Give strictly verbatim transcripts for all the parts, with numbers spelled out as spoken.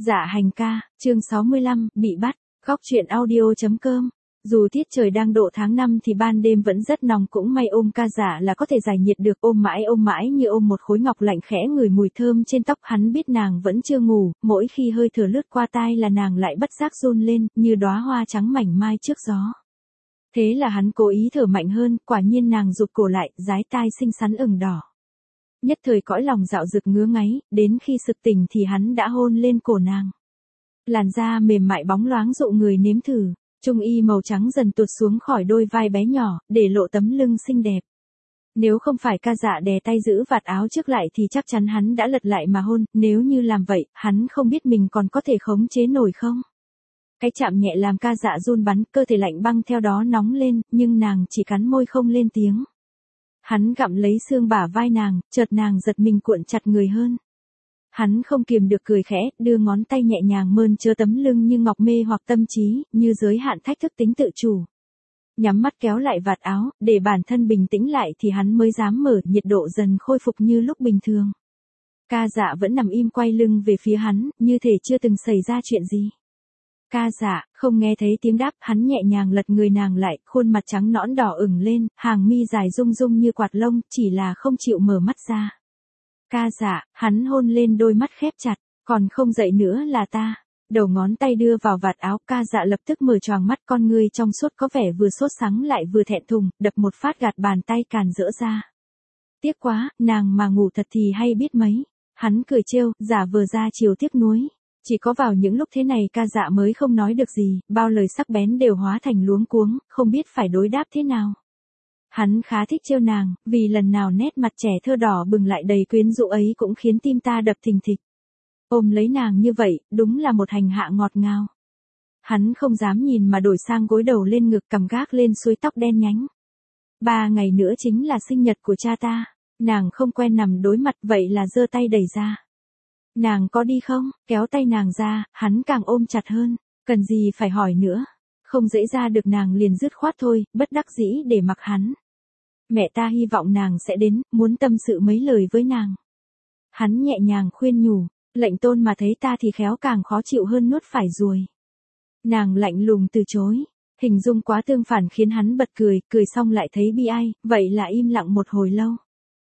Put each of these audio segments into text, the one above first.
Dạ hành ca, chương sáu mươi lăm, bị bắt, góc truyện audio.com. Dù tiết trời đang độ tháng năm thì ban đêm vẫn rất nóng, cũng may ôm ca dạ là có thể giải nhiệt được, ôm mãi ôm mãi như ôm một khối ngọc lạnh, khẽ ngửi mùi thơm trên tóc hắn, biết nàng vẫn chưa ngủ, mỗi khi hơi thở lướt qua tai là nàng lại bất giác run lên, như đóa hoa trắng mảnh mai trước gió. Thế là hắn cố ý thở mạnh hơn, quả nhiên nàng rụt cổ lại, dái tai xinh xắn ửng đỏ. Nhất thời cõi lòng dạo dực ngứa ngáy, đến khi sực tỉnh thì hắn đã hôn lên cổ nàng. Làn da mềm mại bóng loáng dụ người nếm thử, trung y màu trắng dần tuột xuống khỏi đôi vai bé nhỏ, để lộ tấm lưng xinh đẹp. Nếu không phải ca dạ đè tay giữ vạt áo trước lại thì chắc chắn hắn đã lật lại mà hôn, nếu như làm vậy, hắn không biết mình còn có thể khống chế nổi không. Cái chạm nhẹ làm ca dạ run bắn, cơ thể lạnh băng theo đó nóng lên, nhưng nàng chỉ cắn môi không lên tiếng. Hắn gặm lấy xương bả vai nàng, chợt nàng giật mình cuộn chặt người hơn. Hắn không kiềm được cười khẽ, đưa ngón tay nhẹ nhàng mơn trớn tấm lưng như ngọc mê hoặc tâm trí, như giới hạn thách thức tính tự chủ. Nhắm mắt kéo lại vạt áo, để bản thân bình tĩnh lại thì hắn mới dám mở, nhiệt độ dần khôi phục như lúc bình thường. Ca dạ vẫn nằm im quay lưng về phía hắn, như thể chưa từng xảy ra chuyện gì. Ca dạ, không nghe thấy tiếng đáp, hắn nhẹ nhàng lật người nàng lại, khuôn mặt trắng nõn đỏ ửng lên, hàng mi dài rung rung như quạt lông, chỉ là không chịu mở mắt ra. Ca dạ, hắn hôn lên đôi mắt khép chặt, còn không dậy nữa là ta. Đầu ngón tay đưa vào vạt áo, ca dạ lập tức mở choàng mắt, con ngươi trong suốt có vẻ vừa sốt sắng lại vừa thẹn thùng, đập một phát gạt bàn tay càn rỡ ra. Tiếc quá, nàng mà ngủ thật thì hay biết mấy. Hắn cười trêu, giả vờ ra chiều tiếc nuối. Chỉ có vào những lúc thế này ca dạ mới không nói được gì, bao lời sắc bén đều hóa thành luống cuống, không biết phải đối đáp thế nào. Hắn khá thích trêu nàng, vì lần nào nét mặt trẻ thơ đỏ bừng lại đầy quyến rũ ấy cũng khiến tim ta đập thình thịch. Ôm lấy nàng như vậy, đúng là một hành hạ ngọt ngào. Hắn không dám nhìn mà đổi sang gối đầu lên ngực, cầm gác lên suối tóc đen nhánh. Ba ngày nữa chính là sinh nhật của cha ta, nàng không quen nằm đối mặt vậy là giơ tay đẩy ra. Nàng có đi không? Kéo tay nàng ra, hắn càng ôm chặt hơn, cần gì phải hỏi nữa. Không dễ ra được nàng liền dứt khoát thôi, bất đắc dĩ để mặc hắn. Mẹ ta hy vọng nàng sẽ đến, muốn tâm sự mấy lời với nàng. Hắn nhẹ nhàng khuyên nhủ, lệnh tôn mà thấy ta thì khéo càng khó chịu hơn nuốt phải ruồi. Nàng lạnh lùng từ chối, hình dung quá tương phản khiến hắn bật cười, cười xong lại thấy bi ai, vậy là im lặng một hồi lâu.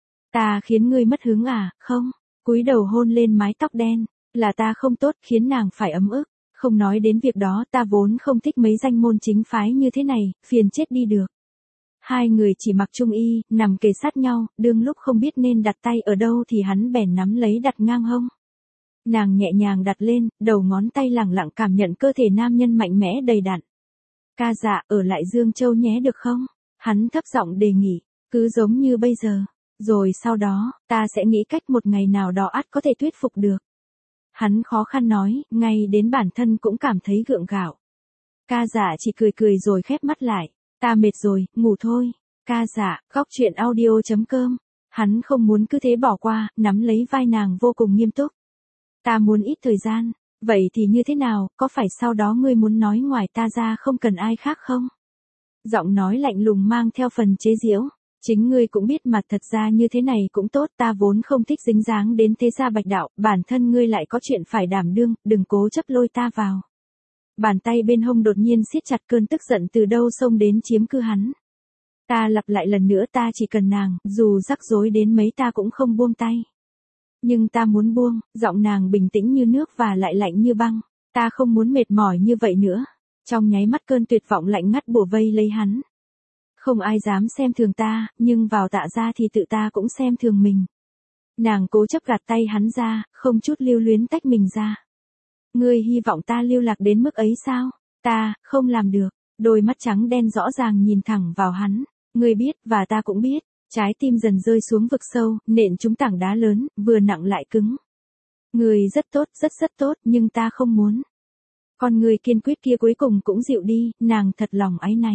Ta khiến ngươi mất hứng à, không? Cúi đầu hôn lên mái tóc đen, là ta không tốt khiến nàng phải ấm ức, không nói đến việc đó, ta vốn không thích mấy danh môn chính phái như thế này, phiền chết đi được. Hai người chỉ mặc trung y, nằm kề sát nhau, đương lúc không biết nên đặt tay ở đâu thì hắn bèn nắm lấy đặt ngang hông. Nàng nhẹ nhàng đặt lên, đầu ngón tay lẳng lặng cảm nhận cơ thể nam nhân mạnh mẽ đầy đặn. Ca dạ, ở lại Dương Châu nhé được không? Hắn thấp giọng đề nghị, cứ giống như bây giờ. Rồi sau đó, ta sẽ nghĩ cách một ngày nào đó ắt có thể thuyết phục được. Hắn khó khăn nói, ngay đến bản thân cũng cảm thấy gượng gạo. Ca dạ chỉ cười cười rồi khép mắt lại. Ta mệt rồi, ngủ thôi. Ca dạ, góc truyện audio.com. Hắn không muốn cứ thế bỏ qua, nắm lấy vai nàng vô cùng nghiêm túc. Ta muốn ít thời gian. Vậy thì như thế nào, có phải sau đó ngươi muốn nói ngoài ta ra không cần ai khác không? Giọng nói lạnh lùng mang theo phần chế giễu. Chính ngươi cũng biết mà, thật ra như thế này cũng tốt, ta vốn không thích dính dáng đến thế gia bạch đạo, bản thân ngươi lại có chuyện phải đảm đương, đừng cố chấp lôi ta vào. Bàn tay bên hông đột nhiên siết chặt, cơn tức giận từ đâu xông đến chiếm cư hắn. Ta lặp lại lần nữa, ta chỉ cần nàng, dù rắc rối đến mấy ta cũng không buông tay. Nhưng ta muốn buông, giọng nàng bình tĩnh như nước và lại lạnh như băng. Ta không muốn mệt mỏi như vậy nữa. Trong nháy mắt cơn tuyệt vọng lạnh ngắt bủa vây lấy hắn. Không ai dám xem thường ta, nhưng vào Tạ gia thì tự ta cũng xem thường mình. Nàng cố chấp gạt tay hắn ra, không chút lưu luyến tách mình ra. Ngươi hy vọng ta lưu lạc đến mức ấy sao? Ta, không làm được. Đôi mắt trắng đen rõ ràng nhìn thẳng vào hắn. Ngươi biết, và ta cũng biết. Trái tim dần rơi xuống vực sâu, nện trúng tảng đá lớn, vừa nặng lại cứng. Ngươi rất tốt, rất rất tốt, nhưng ta không muốn. Con người kiên quyết kia cuối cùng cũng dịu đi, nàng thật lòng áy náy.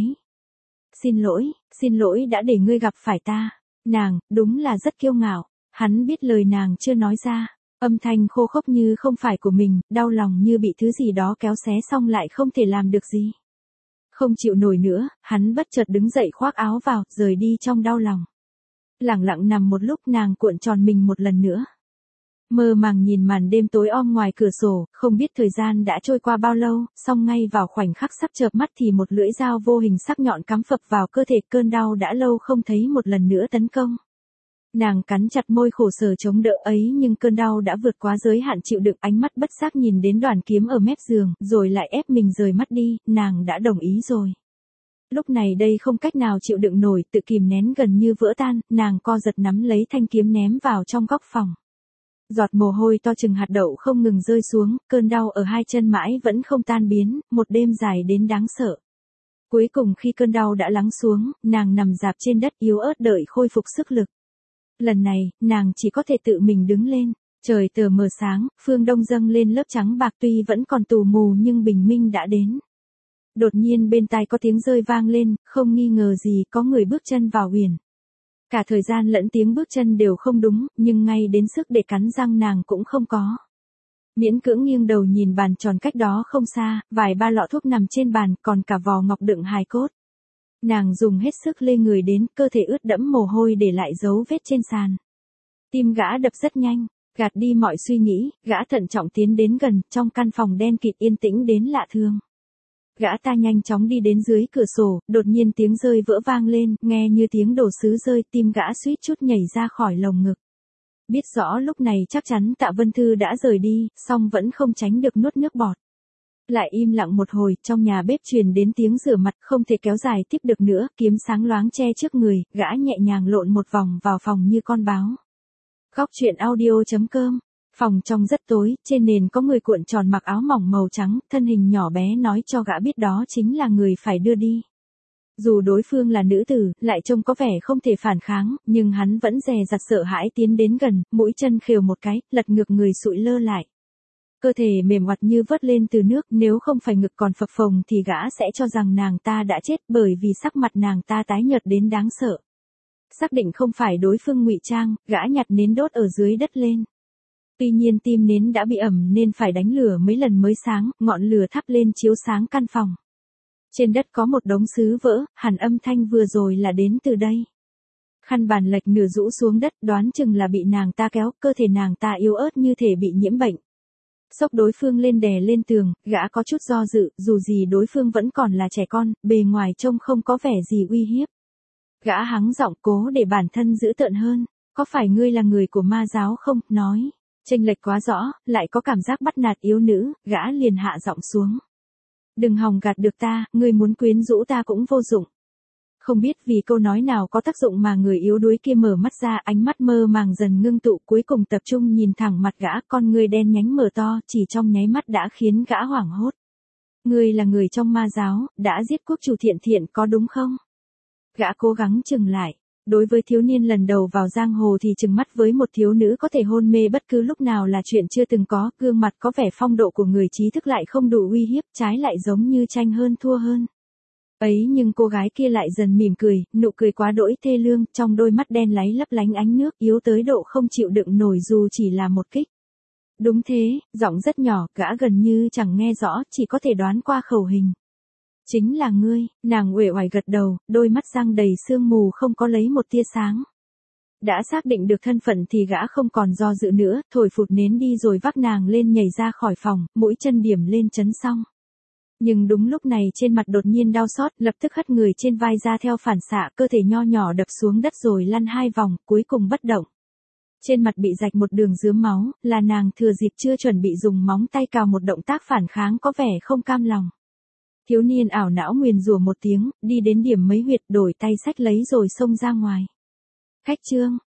Xin lỗi, xin lỗi đã để ngươi gặp phải ta. Nàng, đúng là rất kiêu ngạo. Hắn biết lời nàng chưa nói ra. Âm thanh khô khốc như không phải của mình, đau lòng như bị thứ gì đó kéo xé xong lại không thể làm được gì. Không chịu nổi nữa, hắn bất chợt đứng dậy khoác áo vào, rời đi trong đau lòng. Lặng lặng nằm một lúc, nàng cuộn tròn mình một lần nữa. Mơ màng nhìn màn đêm tối om ngoài cửa sổ, không biết thời gian đã trôi qua bao lâu, song ngay vào khoảnh khắc sắp chợp mắt thì một lưỡi dao vô hình sắc nhọn cắm phập vào cơ thể, cơn đau đã lâu không thấy một lần nữa tấn công. Nàng cắn chặt môi khổ sở chống đỡ ấy, nhưng cơn đau đã vượt quá giới hạn chịu đựng, ánh mắt bất giác nhìn đến đoàn kiếm ở mép giường, rồi lại ép mình rời mắt đi, nàng đã đồng ý rồi. Lúc này đây không cách nào chịu đựng nổi, tự kìm nén gần như vỡ tan, nàng co giật nắm lấy thanh kiếm ném vào trong góc phòng. Giọt mồ hôi to chừng hạt đậu không ngừng rơi xuống, cơn đau ở hai chân mãi vẫn không tan biến, một đêm dài đến đáng sợ. Cuối cùng khi cơn đau đã lắng xuống, nàng nằm rạp trên đất yếu ớt đợi khôi phục sức lực. Lần này, nàng chỉ có thể tự mình đứng lên. Trời tờ mờ sáng, phương đông dâng lên lớp trắng bạc, tuy vẫn còn tù mù nhưng bình minh đã đến. Đột nhiên bên tai có tiếng rơi vang lên, không nghi ngờ gì có người bước chân vào huyền. Cả thời gian lẫn tiếng bước chân đều không đúng, nhưng ngay đến sức để cắn răng nàng cũng không có. Miễn cưỡng nghiêng đầu nhìn bàn tròn cách đó không xa, vài ba lọ thuốc nằm trên bàn, còn cả vò ngọc đựng hài cốt. Nàng dùng hết sức lê người đến, cơ thể ướt đẫm mồ hôi để lại dấu vết trên sàn. Tim gã đập rất nhanh, gạt đi mọi suy nghĩ, gã thận trọng tiến đến gần, trong căn phòng đen kịt yên tĩnh đến lạ thường. Gã ta nhanh chóng đi đến dưới cửa sổ, đột nhiên tiếng rơi vỡ vang lên, nghe như tiếng đồ sứ rơi, tim gã suýt chút nhảy ra khỏi lồng ngực. Biết rõ lúc này chắc chắn Tạ Vân Thư đã rời đi, song vẫn không tránh được nuốt nước bọt. Lại im lặng một hồi, trong nhà bếp truyền đến tiếng rửa mặt, không thể kéo dài tiếp được nữa, kiếm sáng loáng che trước người, gã nhẹ nhàng lộn một vòng vào phòng như con báo. Góc truyện audio chấm com. Phòng trong rất tối, trên nền có người cuộn tròn mặc áo mỏng màu trắng, thân hình nhỏ bé nói cho gã biết đó chính là người phải đưa đi. Dù đối phương là nữ tử, lại trông có vẻ không thể phản kháng, nhưng hắn vẫn dè dặt sợ hãi tiến đến gần, mũi chân khều một cái, lật ngược người sụi lơ lại. Cơ thể mềm oặt như vớt lên từ nước, nếu không phải ngực còn phập phồng thì gã sẽ cho rằng nàng ta đã chết, bởi vì sắc mặt nàng ta tái nhợt đến đáng sợ. Xác định không phải đối phương ngụy trang, gã nhặt nến đốt ở dưới đất lên. Tuy nhiên tim nến đã bị ẩm nên phải đánh lửa mấy lần mới sáng, ngọn lửa thắp lên chiếu sáng căn phòng. Trên đất có một đống sứ vỡ, hẳn âm thanh vừa rồi là đến từ đây. Khăn bàn lệch nửa rũ xuống đất, đoán chừng là bị nàng ta kéo, cơ thể nàng ta yếu ớt như thể bị nhiễm bệnh. Xốc đối phương lên đè lên tường, gã có chút do dự, dù gì đối phương vẫn còn là trẻ con, bề ngoài trông không có vẻ gì uy hiếp. Gã hắng giọng cố để bản thân dữ tợn hơn, có phải ngươi là người của ma giáo không, nói. Chênh lệch quá rõ, lại có cảm giác bắt nạt yếu nữ, gã liền hạ giọng xuống. Đừng hòng gạt được ta, ngươi muốn quyến rũ ta cũng vô dụng. Không biết vì câu nói nào có tác dụng mà người yếu đuối kia mở mắt ra, ánh mắt mơ màng dần ngưng tụ, cuối cùng tập trung nhìn thẳng mặt gã, con ngươi đen nhánh mở to, chỉ trong nháy mắt đã khiến gã hoảng hốt. Ngươi là người trong ma giáo, đã giết quốc chủ Thiện Thiện có đúng không? Gã cố gắng chừng lại. Đối với thiếu niên lần đầu vào giang hồ thì chừng mắt với một thiếu nữ có thể hôn mê bất cứ lúc nào là chuyện chưa từng có, gương mặt có vẻ phong độ của người trí thức lại không đủ uy hiếp, trái lại giống như tranh hơn thua hơn. Ấy nhưng cô gái kia lại dần mỉm cười, nụ cười quá đỗi thê lương, trong đôi mắt đen láy lấp lánh ánh nước, yếu tới độ không chịu đựng nổi dù chỉ là một kích. Đúng thế, giọng rất nhỏ, gã gần như chẳng nghe rõ, chỉ có thể đoán qua khẩu hình. Chính là ngươi, nàng uể oải gật đầu, đôi mắt răng đầy sương mù không có lấy một tia sáng. Đã xác định được thân phận thì gã không còn do dự nữa, thổi phụt nến đi rồi vác nàng lên nhảy ra khỏi phòng, mũi chân điểm lên chấn xong. Nhưng đúng lúc này trên mặt đột nhiên đau xót, lập tức hất người trên vai ra theo phản xạ, cơ thể nho nhỏ đập xuống đất rồi lăn hai vòng, cuối cùng bất động. Trên mặt bị rạch một đường rướm máu, là nàng thừa dịp chưa chuẩn bị dùng móng tay cào một động tác phản kháng có vẻ không cam lòng. Thiếu niên ảo não nguyền rủa một tiếng, đi đến điểm mấy huyệt đổi tay xách lấy rồi xông ra ngoài. Khách trương,